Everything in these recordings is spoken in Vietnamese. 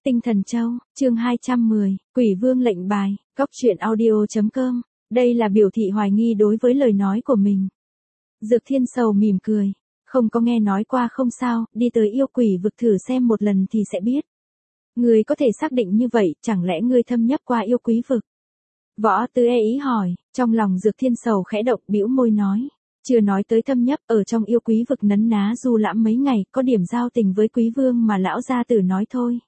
Tinh Thần Châu, chương 210, Quỷ Vương lệnh bài, Cóc truyện audio.com. Đây là biểu thị hoài nghi đối với lời nói của mình. Dược Thiên Sầu mỉm cười. Không có nghe nói qua không sao, đi tới yêu quỷ vực thử xem một lần thì sẽ biết. Ngươi có thể xác định như vậy, chẳng lẽ ngươi thâm nhập qua yêu quý vực? Võ Tư ý hỏi, trong lòng Dược Thiên Sầu khẽ động bĩu môi nói. Chưa nói tới thâm nhập, ở trong yêu quý vực nấn ná du lãm mấy ngày, có điểm giao tình với quý vương mà lão gia tử nói thôi.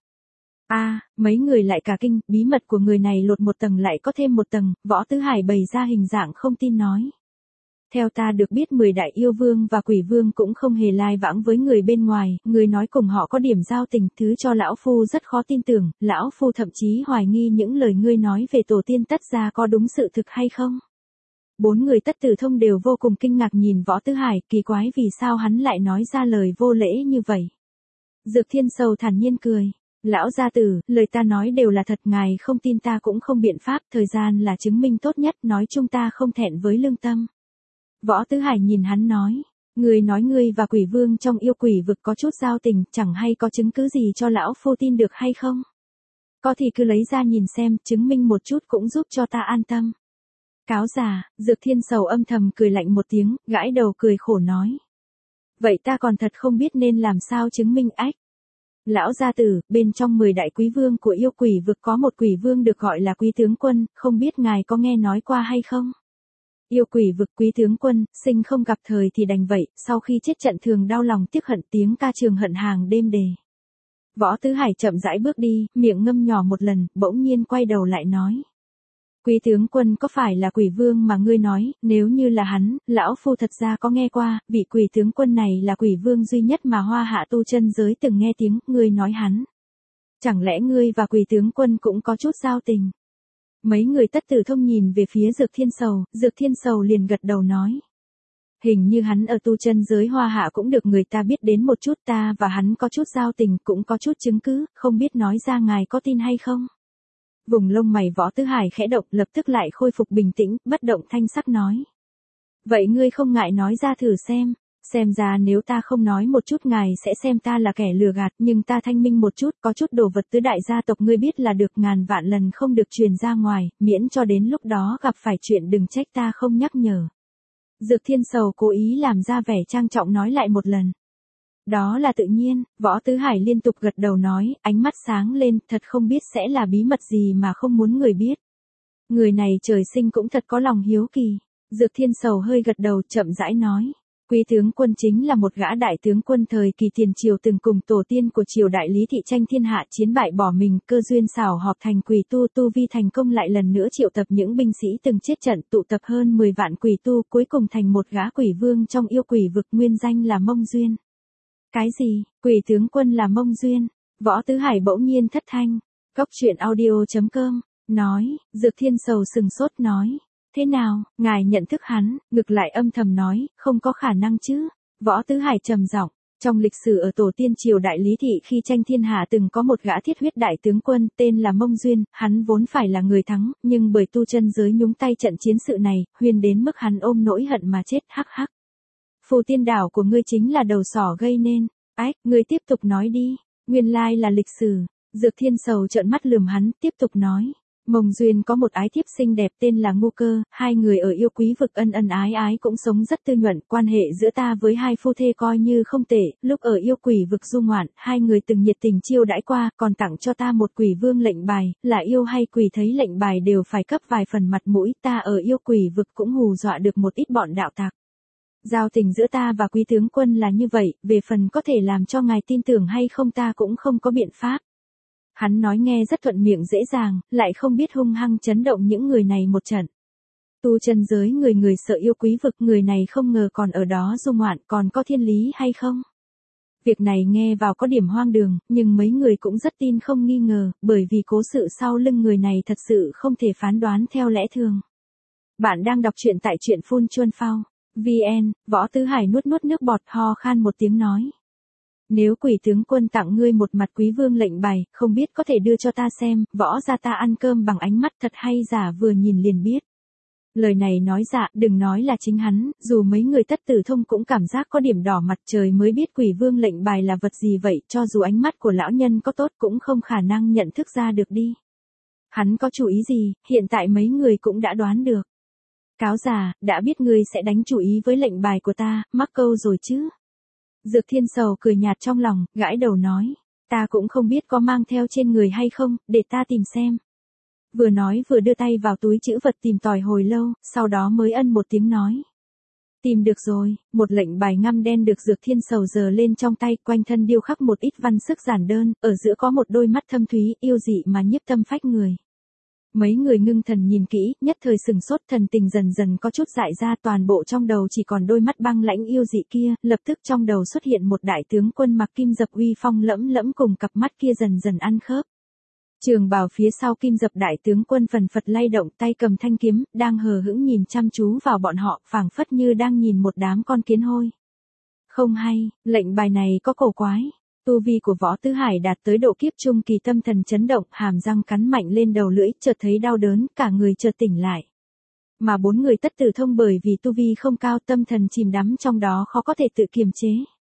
Mấy người lại cả kinh, bí mật của người này lột một tầng lại có thêm một tầng, Võ Tứ Hải bày ra hình dạng không tin nói. Theo ta được biết 10 đại yêu vương và quỷ vương cũng không hề lai vãng với người bên ngoài, người nói cùng họ có điểm giao tình, thứ cho lão phu rất khó tin tưởng, lão phu thậm chí hoài nghi những lời ngươi nói về tổ tiên Tất gia có đúng sự thực hay không. 4 người Tất Tử Thông đều vô cùng kinh ngạc nhìn Võ Tứ Hải, kỳ quái vì sao hắn lại nói ra lời vô lễ như vậy. Dược Thiên Sầu thản nhiên cười. Lão gia tử, lời ta nói đều là thật, ngài không tin ta cũng không biện pháp, thời gian là chứng minh tốt nhất, nói chung ta không thẹn với lương tâm. Võ Tứ Hải nhìn hắn nói, ngươi nói ngươi và quỷ vương trong yêu quỷ vực có chút giao tình, chẳng hay có chứng cứ gì cho lão phu tin được hay không? Có thì cứ lấy ra nhìn xem, chứng minh một chút cũng giúp cho ta an tâm. Cáo già, Dược Thiên Sầu âm thầm cười lạnh một tiếng, gãi đầu cười khổ nói. Vậy ta còn thật không biết nên làm sao chứng minh ách. Lão gia tử, bên trong 10 đại quý vương của yêu quỷ vực có một quỷ vương được gọi là Quý Tướng Quân, không biết ngài có nghe nói qua hay không? Yêu quỷ vực Quý Tướng Quân, sinh không gặp thời thì đành vậy, sau khi chết trận thường đau lòng tiếc hận, tiếng ca trường hận hàng đêm đề. Võ Tứ Hải chậm rãi bước đi, miệng ngâm nhỏ một lần, bỗng nhiên quay đầu lại nói. Quý Tướng Quân có phải là quỷ vương mà ngươi nói, nếu như là hắn, lão phu thật ra có nghe qua, vị quỷ tướng quân này là quỷ vương duy nhất mà Hoa Hạ tu chân giới từng nghe tiếng, ngươi nói hắn. Chẳng lẽ ngươi và quỷ tướng quân cũng có chút giao tình? Mấy người Tất Tử Thông nhìn về phía Dược Thiên Sầu liền gật đầu nói. Hình như hắn ở tu chân giới Hoa Hạ cũng được người ta biết đến một chút, ta và hắn có chút giao tình, cũng có chút chứng cứ, không biết nói ra ngài có tin hay không? Vùng lông mày Võ Tứ Hải khẽ động, lập tức lại khôi phục bình tĩnh, bất động thanh sắc nói. Vậy ngươi không ngại nói ra thử xem ra nếu ta không nói một chút ngài sẽ xem ta là kẻ lừa gạt, nhưng ta thanh minh một chút, có chút đồ vật tứ đại gia tộc ngươi biết là được, ngàn vạn lần không được truyền ra ngoài, miễn cho đến lúc đó gặp phải chuyện đừng trách ta không nhắc nhở. Dược Thiên Sầu cố ý làm ra vẻ trang trọng nói lại một lần. Đó là tự nhiên, Võ Tứ Hải liên tục gật đầu nói, ánh mắt sáng lên, thật không biết sẽ là bí mật gì mà không muốn người biết. Người này trời sinh cũng thật có lòng hiếu kỳ. Dược Thiên Sầu hơi gật đầu chậm rãi nói. Quý tướng quân chính là một gã đại tướng quân thời kỳ tiền triều từng cùng tổ tiên của triều đại Lý Thị tranh thiên hạ, chiến bại bỏ mình, cơ duyên xảo hợp thành quỷ tu vi thành công, lại lần nữa triệu tập những binh sĩ từng chết trận, tụ tập hơn 10 vạn quỷ tu, cuối cùng thành một gã quỷ vương trong yêu quỷ vực, nguyên danh là Mông Duyên. Cái gì, quỷ tướng quân là Mông Duyên? Võ Tứ Hải bỗng nhiên thất thanh. Cóc truyện audio.com, nói, Dược Thiên Sầu sừng sốt nói. Thế nào, ngài nhận thức hắn? Ngược lại âm thầm nói, không có khả năng chứ. Võ Tứ Hải trầm giọng, trong lịch sử ở tổ tiên triều đại Lý Thị khi tranh thiên hạ từng có một gã thiết huyết đại tướng quân tên là Mông Duyên, hắn vốn phải là người thắng, nhưng bởi tu chân giới nhúng tay trận chiến sự này, huyên đến mức hắn ôm nỗi hận mà chết, hắc hắc. Phù Tiên Đảo của ngươi chính là đầu sỏ gây nên. Ách, ngươi tiếp tục nói đi. Nguyên lai là lịch sử. Dược Thiên Sầu trợn mắt lườm hắn, tiếp tục nói. Mông Duyên có một ái thiếp xinh đẹp tên là Ngô Cơ, hai người ở yêu quý vực ân ân ái ái cũng sống rất tư nhuận, quan hệ giữa ta với hai phu thê coi như không tệ, lúc ở yêu quỷ vực du ngoạn, hai người từng nhiệt tình chiêu đãi qua, còn tặng cho ta một quỷ vương lệnh bài, là yêu hay quỷ thấy lệnh bài đều phải cấp vài phần mặt mũi, ta ở yêu quỷ vực cũng hù dọa được một ít bọn đạo tặc. Giao tình giữa ta và Quý tướng quân là như vậy, về phần có thể làm cho ngài tin tưởng hay không ta cũng không có biện pháp. Hắn nói nghe rất thuận miệng dễ dàng, lại không biết hung hăng chấn động những người này một trận. Tu chân giới người người sợ yêu quý vực, người này không ngờ còn ở đó du ngoạn, còn có thiên lý hay không? Việc này nghe vào có điểm hoang đường, nhưng mấy người cũng rất tin không nghi ngờ, bởi vì cố sự sau lưng người này thật sự không thể phán đoán theo lẽ thường. Bạn đang đọc truyện tại truyện Phun Chuân Phao. VN, Võ Tứ Hải nuốt nước bọt, ho khan một tiếng nói. Nếu quỷ tướng quân tặng ngươi một mặt quý vương lệnh bài, không biết có thể đưa cho ta xem, võ ra ta ăn cơm bằng ánh mắt thật hay giả vừa nhìn liền biết. Lời này nói dạ, đừng nói là chính hắn, dù mấy người tất tử thông cũng cảm giác có điểm đỏ mặt, trời mới biết quỷ vương lệnh bài là vật gì vậy, cho dù ánh mắt của lão nhân có tốt cũng không khả năng nhận thức ra được đi. Hắn có chủ ý gì, hiện tại mấy người cũng đã đoán được. Cáo già, đã biết ngươi sẽ đánh chủ ý với lệnh bài của ta, mắc câu rồi chứ. Dược Thiên Sầu cười nhạt trong lòng, gãi đầu nói, ta cũng không biết có mang theo trên người hay không, để ta tìm xem. Vừa nói vừa đưa tay vào túi trữ vật tìm tòi hồi lâu, sau đó mới ân một tiếng nói. Tìm được rồi, một lệnh bài ngăm đen được Dược Thiên Sầu giơ lên trong tay, quanh thân điêu khắc một ít văn sức giản đơn, ở giữa có một đôi mắt thâm thúy, yêu dị mà nhiếp tâm phách người. Mấy người ngưng thần nhìn kỹ, nhất thời sừng sốt, thần tình dần dần có chút dại ra, toàn bộ trong đầu chỉ còn đôi mắt băng lãnh yêu dị kia, lập tức trong đầu xuất hiện một đại tướng quân mặc kim dập uy phong lẫm lẫm cùng cặp mắt kia dần dần ăn khớp. Trường bào phía sau kim dập đại tướng quân phần phật lay động, tay cầm thanh kiếm, đang hờ hững nhìn chăm chú vào bọn họ, phảng phất như đang nhìn một đám con kiến hôi. Không hay, lệnh bài này có cổ quái. Tu vi của Võ Tứ Hải đạt tới độ kiếp trung kỳ, tâm thần chấn động, hàm răng cắn mạnh lên đầu lưỡi, chợt thấy đau đớn, cả người chợt tỉnh lại. Mà bốn người tất tử thông bởi vì tu vi không cao, tâm thần chìm đắm trong đó khó có thể tự kiềm chế.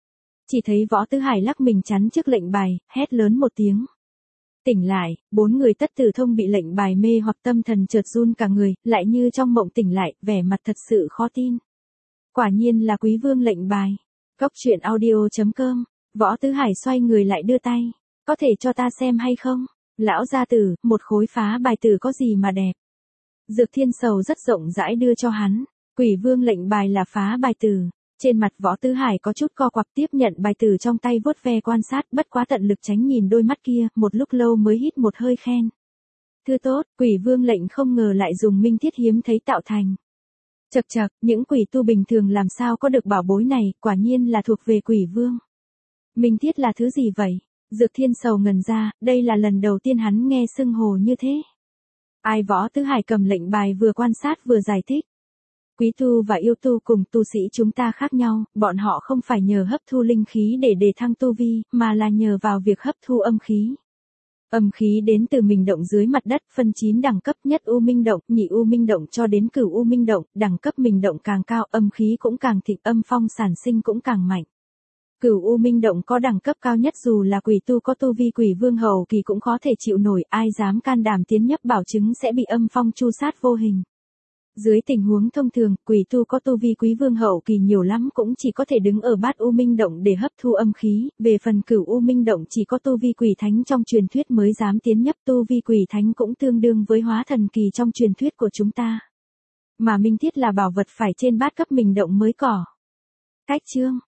Chỉ thấy Võ Tứ Hải lắc mình chắn trước lệnh bài, hét lớn một tiếng. Tỉnh lại, bốn người tất tử thông bị lệnh bài mê hoặc, tâm thần chợt run cả người, lại như trong mộng tỉnh lại, vẻ mặt thật sự khó tin. Quả nhiên là quý vương lệnh bài. Góc truyện audio.com. Võ Tứ Hải xoay người lại đưa tay. Có thể cho ta xem hay không? Lão gia tử, một khối phá bài tử có gì mà đẹp. Dược Thiên Sầu rất rộng rãi đưa cho hắn. Quỷ vương lệnh bài là phá bài tử. Trên mặt Võ Tứ Hải có chút co quắp, tiếp nhận bài tử trong tay vuốt ve quan sát, bất quá tận lực tránh nhìn đôi mắt kia, một lúc lâu mới hít một hơi khen. Thư tốt, quỷ vương lệnh không ngờ lại dùng minh thiết hiếm thấy tạo thành. Chậc chậc, những quỷ tu bình thường làm sao có được bảo bối này, quả nhiên là thuộc về quỷ vương. Minh thiết là thứ gì vậy? Dược Thiên Sầu ngần ra, đây là lần đầu tiên hắn nghe xưng hồ như thế. Ai? Võ Tứ Hải cầm lệnh bài vừa quan sát vừa giải thích. Quý tu và yêu tu cùng tu sĩ chúng ta khác nhau, bọn họ không phải nhờ hấp thu linh khí để đề thăng tu vi, mà là nhờ vào việc hấp thu âm khí. Âm khí đến từ minh động dưới mặt đất, phân 9 đẳng cấp, nhất u minh động, nhị u minh động cho đến cửu u minh động, đẳng cấp minh động càng cao, âm khí cũng càng thịnh, âm phong sản sinh cũng càng mạnh. Cửu u minh động có đẳng cấp cao nhất, dù là quỷ tu có tu vi quỷ vương hậu kỳ cũng có thể chịu nổi, ai dám can đảm tiến nhấp bảo chứng sẽ bị âm phong chu sát vô hình. Dưới tình huống thông thường, quỷ tu có tu vi quý vương hậu kỳ nhiều lắm cũng chỉ có thể đứng ở bát u minh động để hấp thu âm khí, về phần cửu u minh động chỉ có tu vi quỷ thánh trong truyền thuyết mới dám tiến nhấp, tu vi quỷ thánh cũng tương đương với hóa thần kỳ trong truyền thuyết của chúng ta. Mà minh thiết là bảo vật phải trên bát cấp minh động mới có. Cách chương